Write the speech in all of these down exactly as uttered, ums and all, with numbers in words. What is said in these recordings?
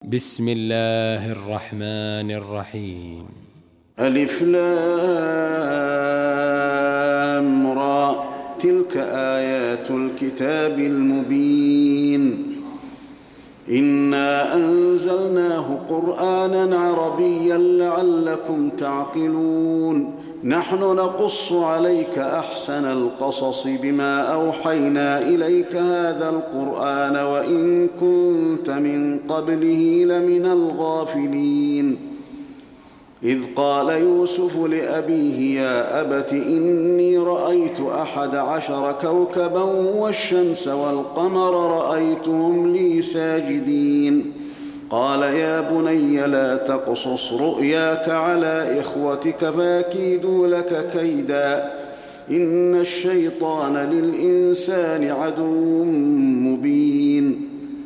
بسم الله الرحمن الرحيم. ألف لام را، تلك آيات الكتاب المبين. إنا أنزلناه قرآنا عربيا لعلكم تعقلون. نحن نقص عليك أحسن القصص بما أوحينا إليك هذا القرآن وإن كنت من قبله لمن الغافلين. إذ قال يوسف لأبيه يا أبت إني رأيت أحد عشر كوكبا والشمس والقمر رأيتهم لي ساجدين. قال يا بني لا تقصص رؤياك على إخوتك فيكيدوا لك كيدا إن الشيطان للإنسان عدو مبين.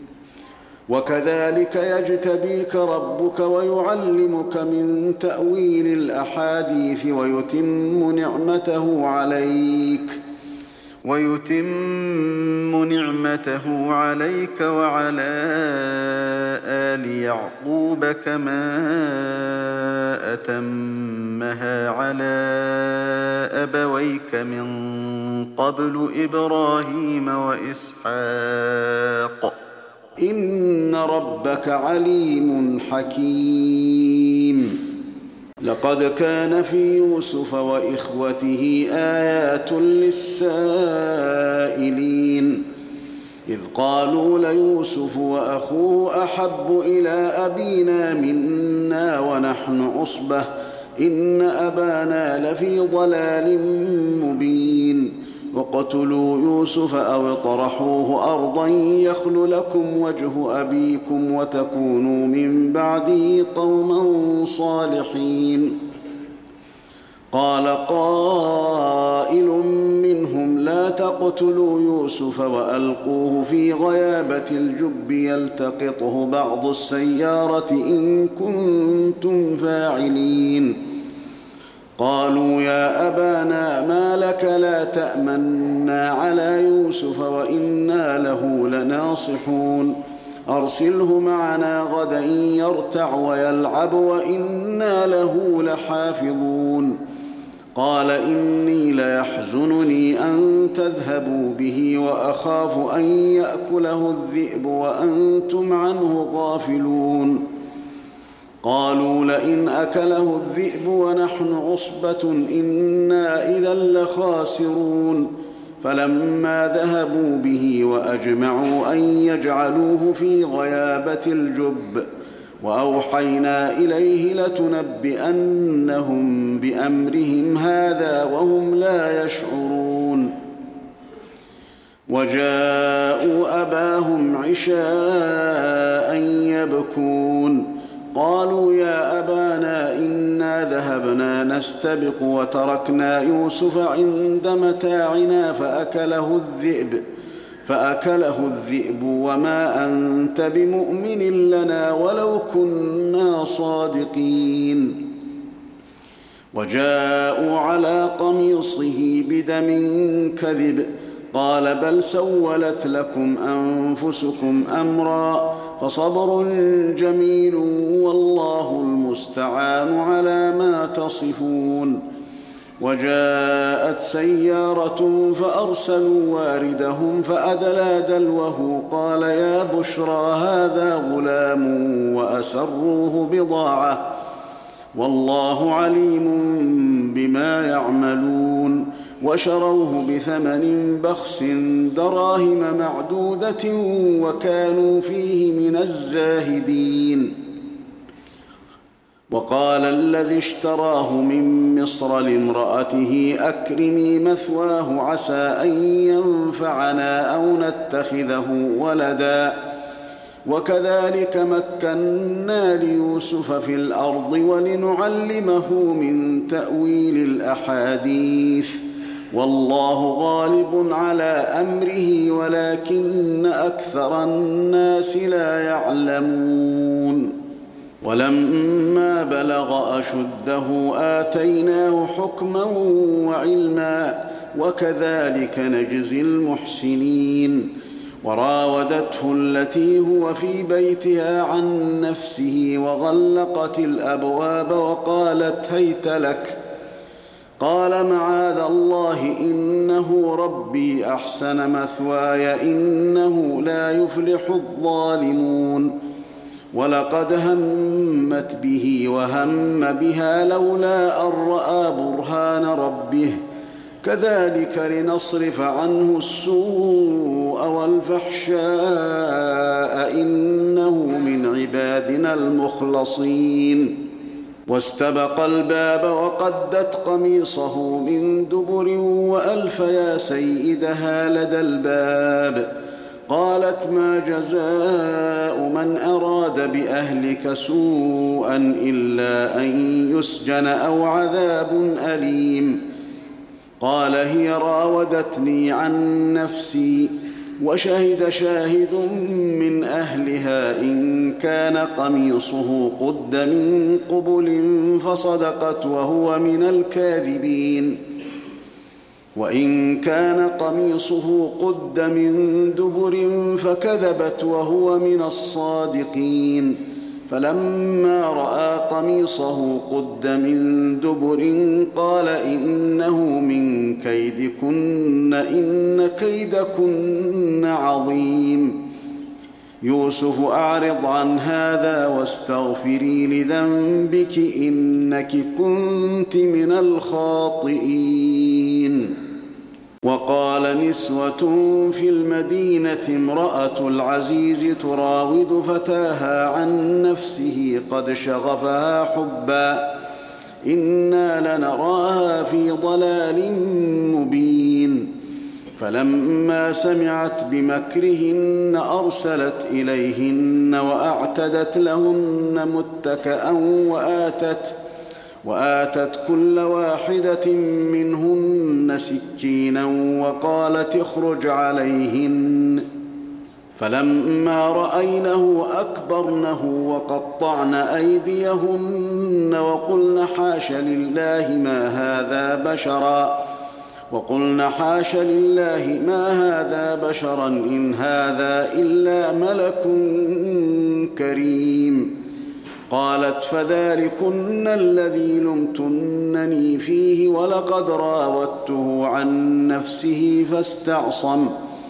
وكذلك يجتبيك ربك ويعلمك من تأويل الأحاديث ويتم نعمته عليك ويتم نعمته عليك وعلى آل يعقوب كما أتمها على أبويك من قبل إبراهيم وإسحاق إن ربك عليم حكيم. لقد كان في يوسف وإخوته آيات للسائلين إذ قالوا ليوسف وأخوه أحب إلى أبينا منا ونحن عصبة إن أبانا لفي ضلال مبين. وقتلوا يوسف أو اطرحوه أرضا يخل لكم وجه أبيكم وتكونوا من بعده قوما صالحين. قال قائل منهم لا تقتلوا يوسف وألقوه في غيابة الجب يلتقطه بعض السيارة إن كنتم فاعلين. قالوا يا أبانا ما لك لا تأمنا على يوسف وإنا له لناصحون. أرسله معنا غدا يرتع ويلعب وإنا له لحافظون. قال إني ليحزنني أن تذهبوا به وأخاف أن يأكله الذئب وأنتم عنه غافلون. قالوا لئن أكله الذئب ونحن عصبة إنا إذا لخاسرون. فلما ذهبوا به وأجمعوا أن يجعلوه في غيابة الجب وأوحينا إليه لتنبئنهم بأمرهم هذا وهم لا يشعرون. وجاءوا أباهم عشاء يبكون. قالوا يا أبانا إنا ذهبنا نستبق وتركنا يوسف عند متاعنا فأكله الذئب فأكله الذئب وما أنت بمؤمن لنا ولو كنا صادقين. وجاءوا على قميصه بدم كذب قال بل سولت لكم أنفسكم أمرا فصبر جميل والله المستعان على ما تصفون. وجاءت سيارة فأرسلوا واردهم فأدلى دلوه قال يا بشرى هذا غلام وأسروه بضاعة والله عليم بما يعملون. وشروه بثمن بخس دراهم معدودة وكانوا فيه من الزاهدين. وقال الذي اشتراه من مصر لامرأته أكرمي مثواه عسى أن ينفعنا أو نتخذه ولدا. وكذلك مكنا ليوسف في الأرض ولنعلمه من تأويل الأحاديث والله غالب على أمره ولكن أكثر الناس لا يعلمون. ولما بلغ أشده آتيناه حكما وعلما وكذلك نجزي المحسنين. وراودته التي هو في بيتها عن نفسه وغلقت الأبواب وقالت هيت لك. قال معاذ الله إنه ربي أحسن مثواي إنه لا يفلح الظالمون. ولقد همت به وهم بها لولا أن رأى برهان ربه كذلك لنصرف عنه السوء والفحشاء إنه من عبادنا المخلصين. واستبق الباب وقدت قميصه من دبر وألف يا سيدها لدى الباب. قالت ما جزاء من أراد بأهلك سوءا إلا أن يسجن أو عذاب أليم. قال هي راودتني عن نفسي وشهد شاهد من أهلها إن كان قميصه قد من قبل فصدقت وهو من الكاذبين وإن كان قميصه قد من دبر فكذبت وهو من الصادقين. فلما رأى قميصه قد من دبر قال إنه من كيدكن إن كيدكن عظيم. يوسف أعرض عن هذا واستغفري لذنبك إنك كنت من الخاطئين. وقال نسوة في المدينة امرأة العزيز تراود فتاها عن نفسه قد شغفها حبا إنا لنراها في ضلال مبين. فلما سمعت بمكرهن أرسلت إليهن وأعتدت لهن متكأ وآتت وآتت كل واحدة منهن سكينا وقالت اخرج عليهن. فلما رأينه أكبرنه وقطعن أيديهن وقلن حاش لله ما هذا بشرا وقلن حاش لله ما هذا بشرا إن هذا إلا ملك كريم. قالت فذلكن الذي لمتنني فيه ولقد راودته عن نفسه فاستعصم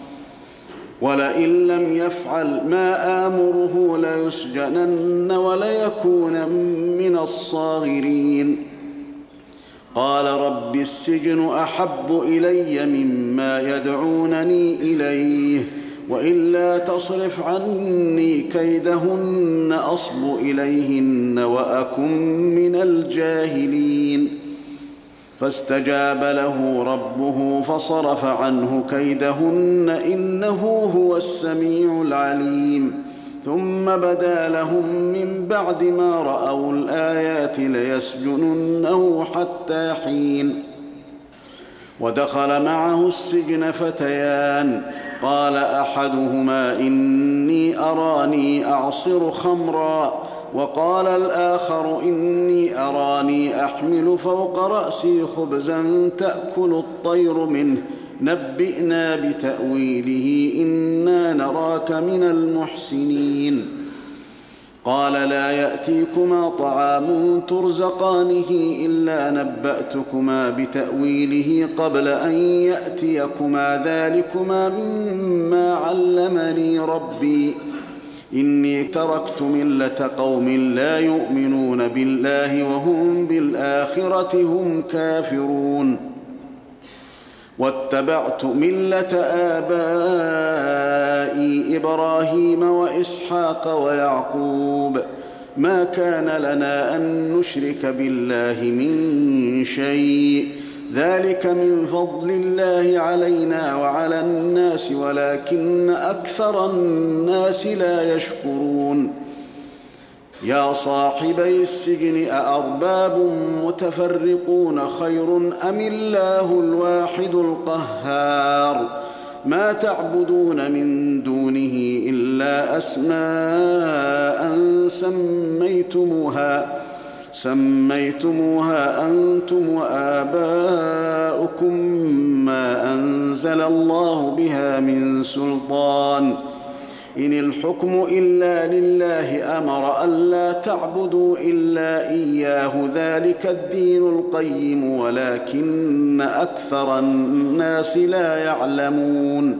ولئن لم يفعل ما آمره ليسجنن وليكون من الصاغرين. قال رب السجن أحب إلي مما يدعونني إليه وإلا تصرف عني كيدهن أصب إليهن وأكن من الجاهلين. فاستجاب له ربه فصرف عنه كيدهن إنه هو السميع العليم. ثم بدا لهم من بعد ما رأوا الآيات ليسجننه حتى حين. ودخل معه السجن فتيان قال أحدهما إني أراني أعصر خمرا وقال الآخر إني أراني أحمل فوق رأسي خبزا تأكل الطير منه نبئنا بتأويله إنا نراك من المحسنين. قال لا يأتيكما طعام ترزقانه إلا نبأتكما بتأويله قبل أن يأتيكما ذلكما مما علمني ربي إني تركت ملة قوم لا يؤمنون بالله وهم بالآخرة هم كافرون واتبعت ملة آبائي إبراهيم وإسحاق ويعقوب ما كان لنا أن نشرك بالله من شيء ذلك من فضل الله علينا وعلى الناس ولكن أكثر الناس لا يشكرون. يا صاحبي السجن أأرباب متفرقون خير أم الله الواحد القهار ما تعبدون من دونه إلا أسماء سميتموها سميتموها أنتم وآباؤكم ما أنزل الله بها من سلطان إن الحكم إلا لله أمر ألا تعبدوا إلا إياه ذلك الدين القيم ولكن أكثر الناس لا يعلمون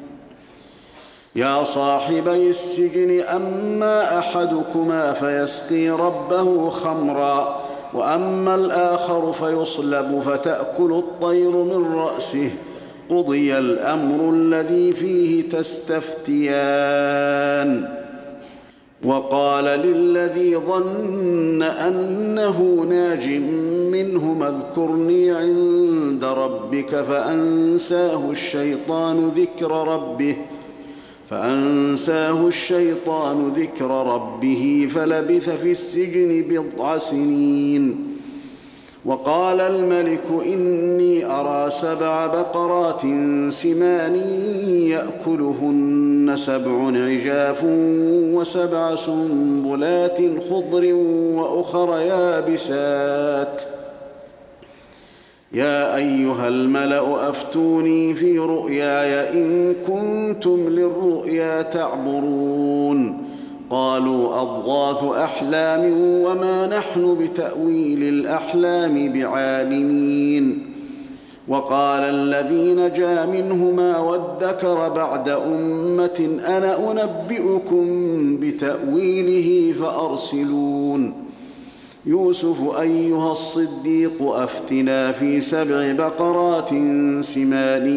يا صاحبي السجن أما أحدكما فيسقي ربه خمرا وأما الآخر فيصلب فتأكل الطير من رأسه قضي الأمر الذي فيه تستفتيان وقال للذي ظن أنه ناج منهما اذكرني عند ربك فأنساه الشيطان ذكر ربه فأنساه الشيطان ذكر ربه فلبث في السجن بضع سنين وقال الملك إني أرى سبع بقرات سمان يأكلهن سبع عجاف وسبع سنبلات خضر وأخر يابسات يا أيها الملأ أفتوني في رؤياي إن كنتم للرؤيا تعبرون قالوا أضغاث أحلام وما نحن بتأويل الأحلام بعالمين وقال الذي نجا منهما وادكر بعد أمة أنا أنبئكم بتأويله فأرسلون يوسف أيها الصديق أفتنا في سبع بقرات سمان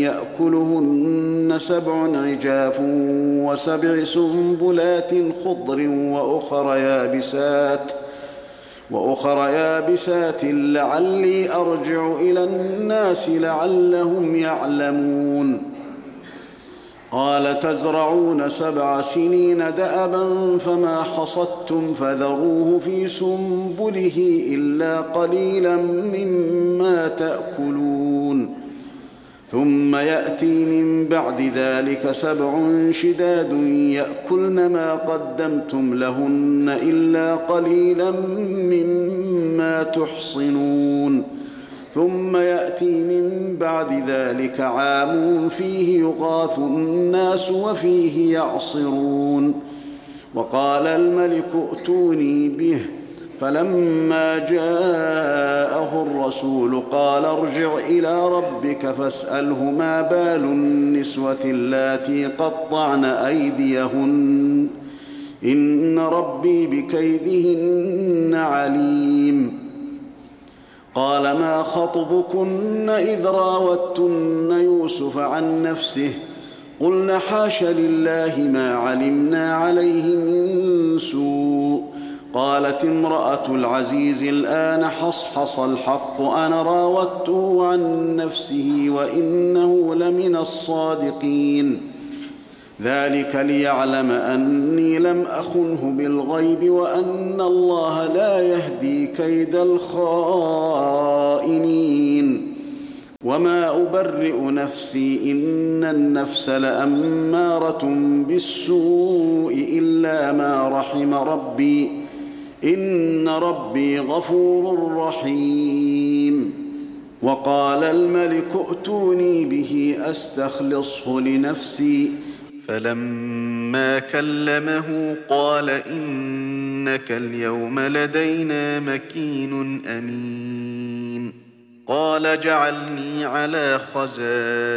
يأكلهن سبع عجاف وسبع سنبلات خضر وأخر يابسات وأخر يابسات لعلي أرجع إلى الناس لعلهم يعلمون قال تزرعون سبع سنين دأبا فما حصدتم فذروه في سنبله إلا قليلا مما تأكلون ثم يأتي من بعد ذلك سبع شداد يأكلن ما قدمتم لهن إلا قليلا مما تحصنون ثم يأتي من بعد ذلك عام فيه يغاث الناس وفيه يعصرون وقال الملك ائتوني به فلما جاءه الرسول قال ارجع إلى ربك فاسأله ما بال النسوة اللاتي قطعن أيديهن إن ربي بكيدهن عليم قال ما خطبكن إذ راوتن يوسف عن نفسه قلن حاش لله ما علمنا عليه من سوء قالت امرأة العزيز الآن حصحص الحق أنا راودته عن نفسه وإنه لمن الصادقين ذلك ليعلم أني لم أخنه بالغيب وأن الله لا يهدي كيد الخائنين وما أبرئ نفسي إن النفس لأمارة بالسوء إلا ما رحم ربي إن ربي غفور رحيم وقال الملك ائتوني به أستخلصه لنفسي فلما كلمه قال إنك اليوم لدينا مكين أمين قال جعلني على خزائن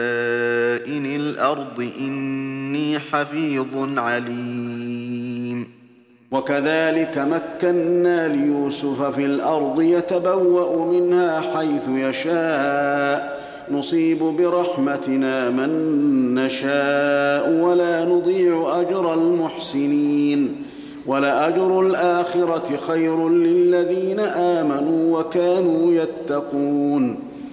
الأرض إني حفيظ عليم وكذلك مكنا ليوسف في الأرض يتبوأ منها حيث يشاء نصيب برحمتنا من نشاء ولا نضيع أجر المحسنين ولأجر الآخرة خير للذين آمنوا وكانوا يتقون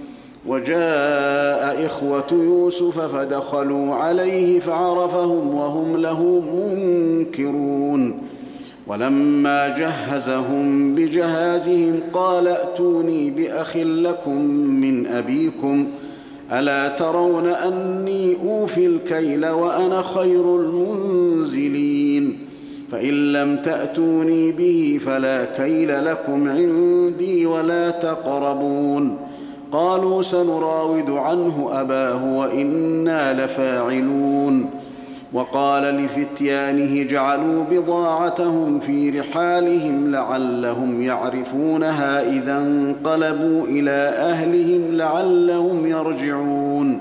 وجاء إخوة يوسف فدخلوا عليه فعرفهم وهم له منكرون ولما جهزهم بجهازهم قال ائتوني بأخ لكم من أبيكم ألا ترون أني أوفي الكيل وأنا خير المنزلين فإن لم تأتوني به فلا كيل لكم عندي ولا تقربون. قالوا سنراود عنه أباه وإنا لفاعلون. وقال لفتيانه اجعلوا بضاعتهم في رحالهم لعلهم يعرفونها إذا انقلبوا إلى أهلهم لعلهم يرجعون.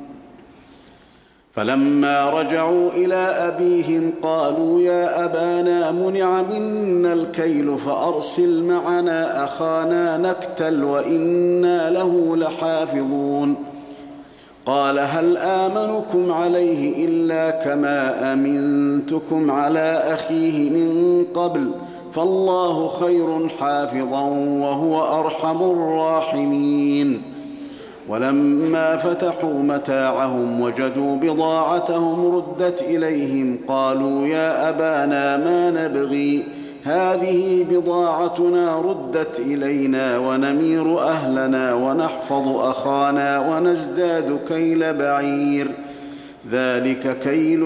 فلما رجعوا إلى أبيهم قالوا يا أبانا منع منا الكيل فأرسل معنا أخانا نكتل وإنا له لحافظون. قال هل آمنكم عليه إلا كما أمنتكم على أخيه من قبل فالله خير حافظا وهو أرحم الراحمين. ولما فتحوا متاعهم وجدوا بضاعتهم ردت إليهم قالوا يا أبانا ما نبغي هذه بضاعتنا ردت إلينا ونمير أهلنا ونحفظ أخانا ونزداد كيل بعير ذلك كيل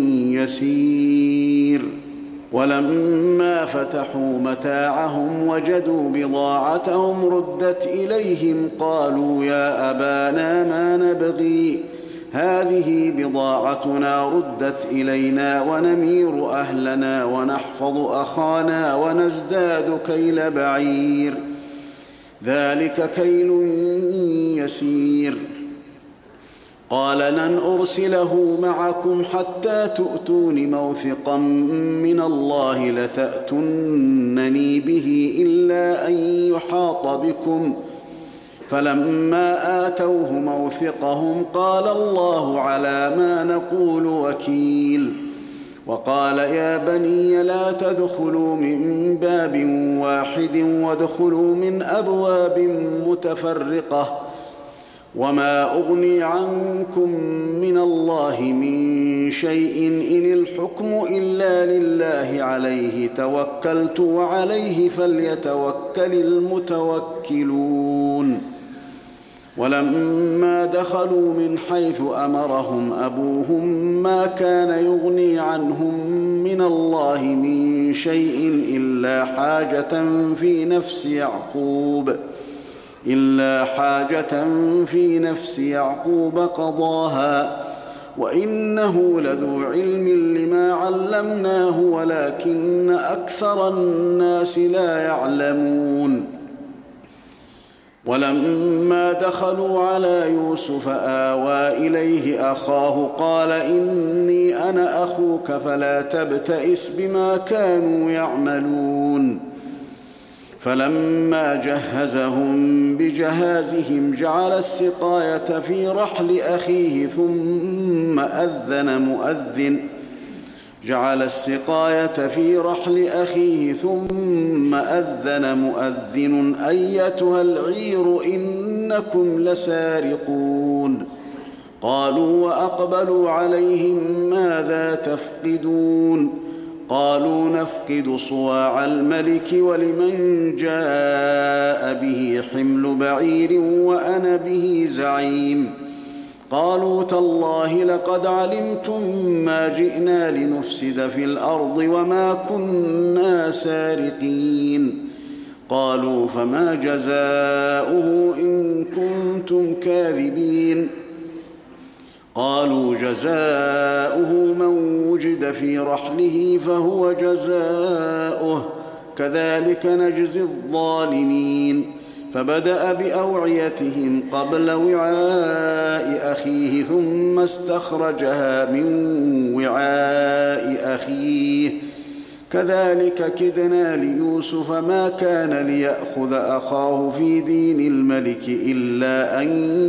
يسير. ولما فتحوا متاعهم وجدوا بضاعتهم ردت إليهم قالوا يا أبانا ما نبغي هذه بضاعتنا ردت إلينا ونمير أهلنا ونحفظ أخانا ونزداد كيل بعير ذلك كيل يسير. قال لن أرسله معكم حتى تؤتون موثقا من الله لتأتونني به إلا أن يحاط بكم. فلما آتوه موثقهم قال الله على ما نقول وكيل. وقال يا بني لا تدخلوا من باب واحد وادخلوا من أبواب متفرقة وما أغني عنكم من الله من شيء إن الحكم إلا لله عليه توكلت وعليه فليتوكل المتوكلون. ولما دخلوا من حيث أمرهم أبوهم ما كان يغني عنهم من الله من شيء إلا حاجة في نفس يعقوب إلا حاجة في نفس يعقوب قضاها وإنه لذو علم لما علمناه ولكن أكثر الناس لا يعلمون. ولما دخلوا على يوسف آوى إليه أخاه قال إني أنا أخوك فلا تبتئس بما كانوا يعملون. فلما جهزهم بجهازهم جعل السقاية في رحل أخيه ثم أذن مؤذن جعل السقاية في رحل أخيه ثم أذن مؤذن أيتها العير إنكم لسارقون. قالوا وأقبلوا عليهم ماذا تفقدون؟ قالوا نفقد صواع الملك ولمن جاء به حمل بعير وأنا به زعيم. قالوا تالله لقد علمتم ما جئنا لنفسد في الأرض وما كنا سارقين. قالوا فما جزاؤه إن كنتم كاذبين؟ قالوا جزاؤه من وجد في رحله فهو جزاؤه كذلك نجزي الظالمين. فبدأ بأوعيتهم قبل وعاء أخيه ثم استخرجها من وعاء أخيه كذلك كدنا ليوسف ما كان ليأخذ أخاه في دين الملك إلا أن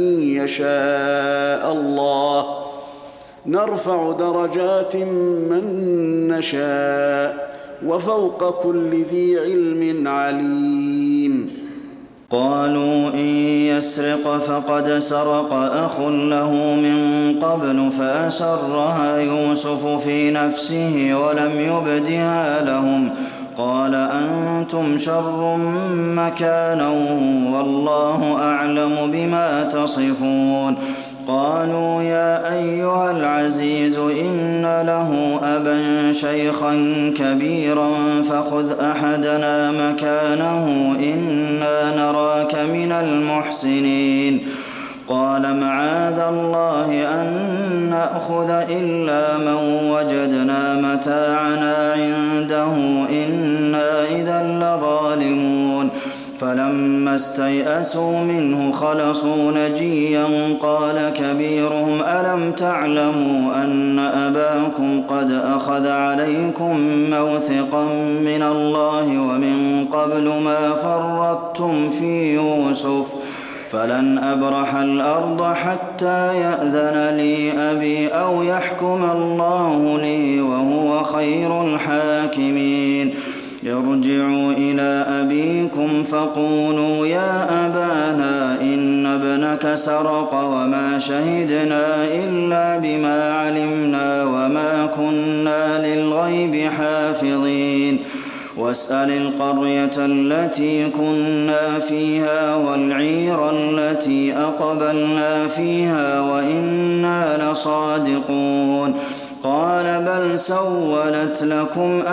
يشاء الله نرفع درجات من نشاء وفوق كل ذي علم عليم. قالوا إن يسرق فقد سرق أخ له من قبل فأسرها يوسف في نفسه ولم يبدها لهم. قال أنتم شر مكانا والله أعلم بما تصفون. قالوا يا أيها العزيز إن له أبا شيخا كبيرا فخذ أحدنا مكانه إنا نراك من المحسنين قال معاذ الله أن نأخذ إلا من وجدنا متاعنا عنده إنا إذا لظالمون فلما استيئسوا منه خلصوا نجيا قال كبيرهم ألم تعلموا أن أباكم قد أخذ عليكم موثقا من الله ومن قبل ما فرطتم في يوسف فلن أبرح الأرض حتى يأذن لي أبي أو يحكم الله لي وهو خير الحاكمين ارجعوا إلى أبيكم فقولوا يا أبانا إن ابنك سرق وما شهدنا إلا بما علمنا وما كنا للغيب حافظين واسأل القرية التي كنا فيها والعير التي أقبلنا فيها وإنا لصادقون قال بل سولت لكم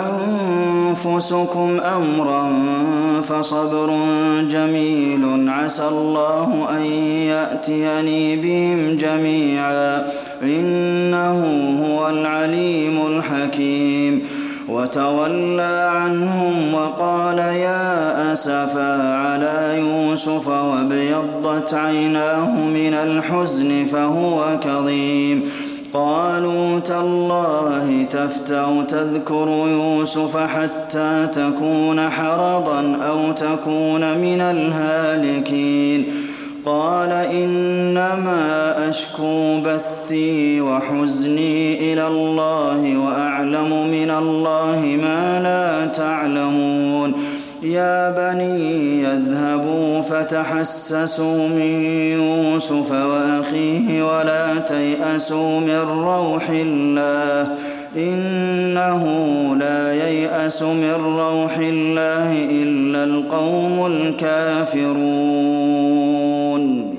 أنفسكم أمرا فصبر جميل عسى الله أن يأتيني بهم جميعا إنه هو العليم الحكيم وتولى عنهم وقال يا أسفا على يوسف وابيضت عيناه من الحزن فهو كظيم قالوا تالله تفتأ تذكر يوسف حتى تكون حرضا أو تكون من الهالكين قال إنما أشكو بثي وحزني إلى الله وأعلم من الله ما لا تعلمون يا بني يذهبوا فتحسسوا من يوسف وأخيه ولا تيأسوا من روح الله إنه لا ييأس من روح الله إلا القوم الكافرون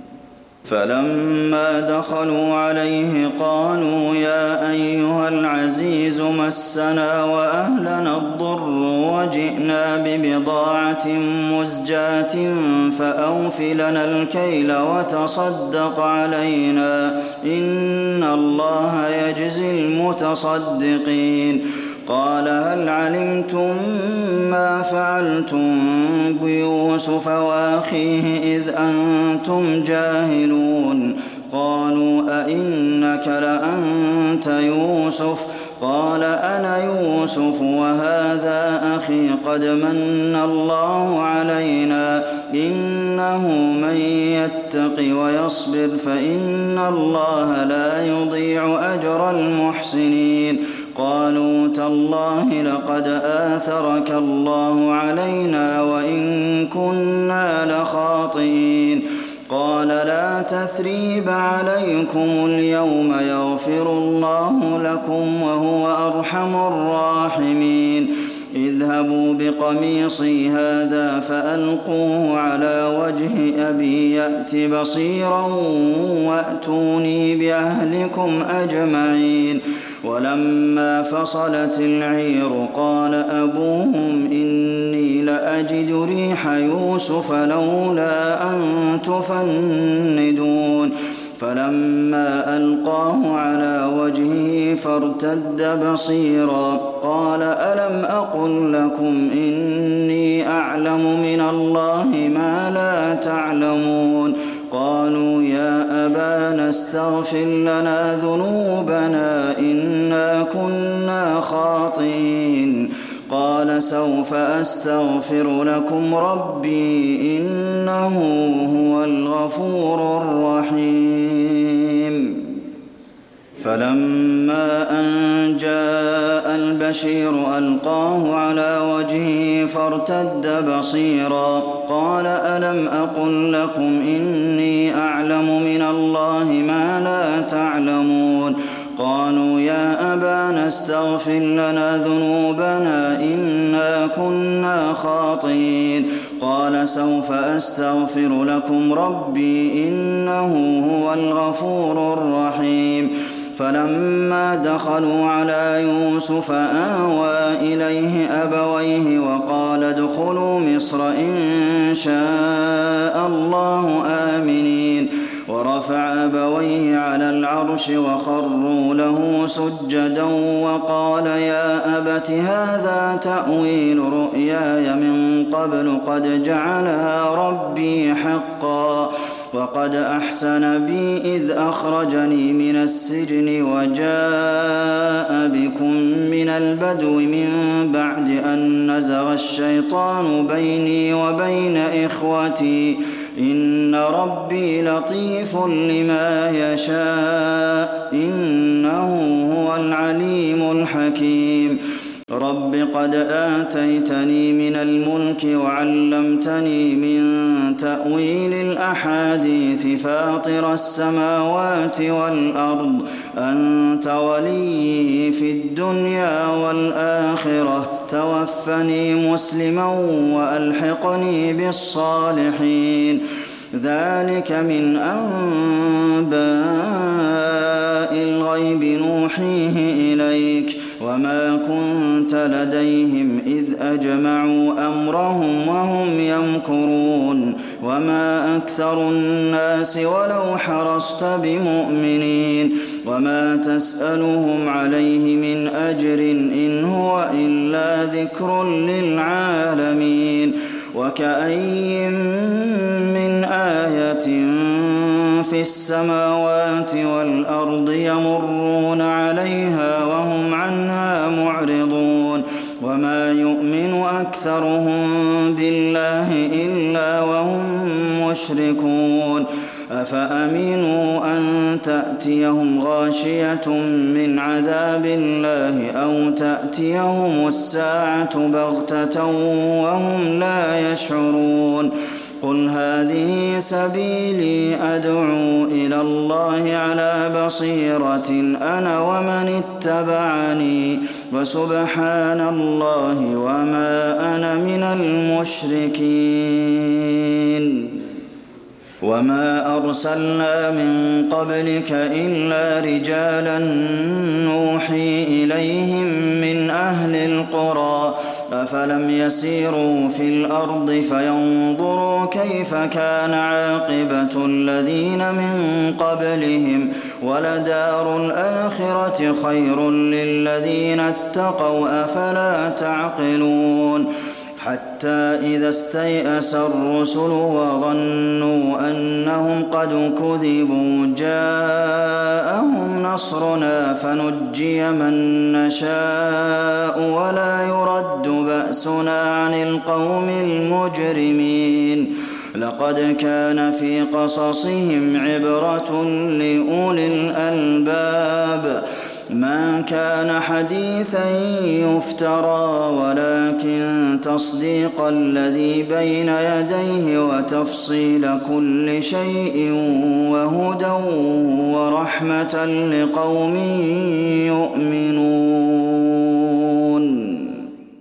فلما دخلوا عليه قالوا يا أيها العزيز مسنا وأهلنا الضر وجئنا ببضاعة مزجاة فأوف لنا الكيل وتصدق علينا إن الله يجزي المتصدقين قال هل علمتم ما فعلتم بيوسف وأخيه إذ أنتم جاهلون قالوا أئنك لأنت يوسف قال أنا يوسف وهذا أخي قد من الله علينا إنه من يتق ويصبر فإن الله لا يضيع أجر المحسنين قالوا تالله لقد آثرك الله علينا وإن كنا لخاطئين قال لا تثريب عليكم اليوم يغفر الله لكم وهو أرحم الراحمين اذهبوا بقميصي هذا فألقوه على وجه أبي يأت بصيرا وأتوني بأهلكم أجمعين ولما فصلت العير قال أبوهم إني لأجد ريح يوسف لولا أن تفندون فلما ألقاه على وجهه فارتد بصيرا قال ألم أقل لكم إني أعلم من الله ما لا تعلمون قالوا يا أبانا استغفر لنا ذنوبنا إنا كنا خاطئين قال سوف أستغفر لكم ربي إنه هو الغفور الرحيم فلما أن جاء البشير ألقاه على وجهه فارتد بصيرا قال ألم أقل لكم إني أعلم من الله ما لا تعلمون قالوا يا أبانا استغفر لنا ذنوبنا إنا إنا كنا خاطئين قال سوف أستغفر لكم ربي إنه هو الغفور الرحيم فلما دخلوا على يوسف آوى إليه أبويه وقال ادخلوا مصر إن شاء الله آمنين ورفع أبويه على العرش وخروا له سجدا وقال يا أبت هذا تأويل رؤياي من قبل قد جعلها ربي حقا وقد أحسن بي إذ أخرجني من السجن وجاء بكم من البدو من بعد أن نزغ الشيطان بيني وبين إخوتي إن ربي لطيف لما يشاء إنه هو العليم الحكيم رب قد آتيتني من الملك وعلمتني من تأويل الأحاديث فاطر السماوات والأرض أنت ولي في الدنيا والآخرة توفني مسلما وألحقني بالصالحين ذلك من أنباء الغيب نوحيه إليك وما كنت لديهم إذ أجمعوا أمرهم وهم يمكرون وما أكثر الناس ولو حرصت بمؤمنين وما تسألهم عليه من أجر إن هو إلا ذكر للعالمين وكأي من آية في السماوات والأرض يمرون عليها وهم عنها معرضون وما يؤمن أكثرهم بالله إلا وهم مشركون أفأمنوا أن تأتيهم غاشية من عذاب الله أو تأتيهم الساعة بغتة وهم لا يشعرون قل هذه سبيلي أدعو إلى الله على بصيرة أنا ومن اتبعني وسبحان الله وما أنا من المشركين وما أرسلنا من قبلك إلا رجالا نوحي إليهم من أهل القرى أفلم يسيروا في الأرض فينظروا كيف كان عاقبة الذين من قبلهم ولدار الآخرة خير للذين اتقوا أفلا تعقلون حتى إذا استيأس الرسل وظنوا أنهم قد كذبوا جاءهم نصرنا فنجي من نشاء ولا يرد بأسنا عن القوم المجرمين لقد كان في قصصهم عبرة لأولي الألباب ما كان حديثا يفترى ولكن تصديق الذي بين يديه وتفصيل كل شيء وهدى ورحمة لقوم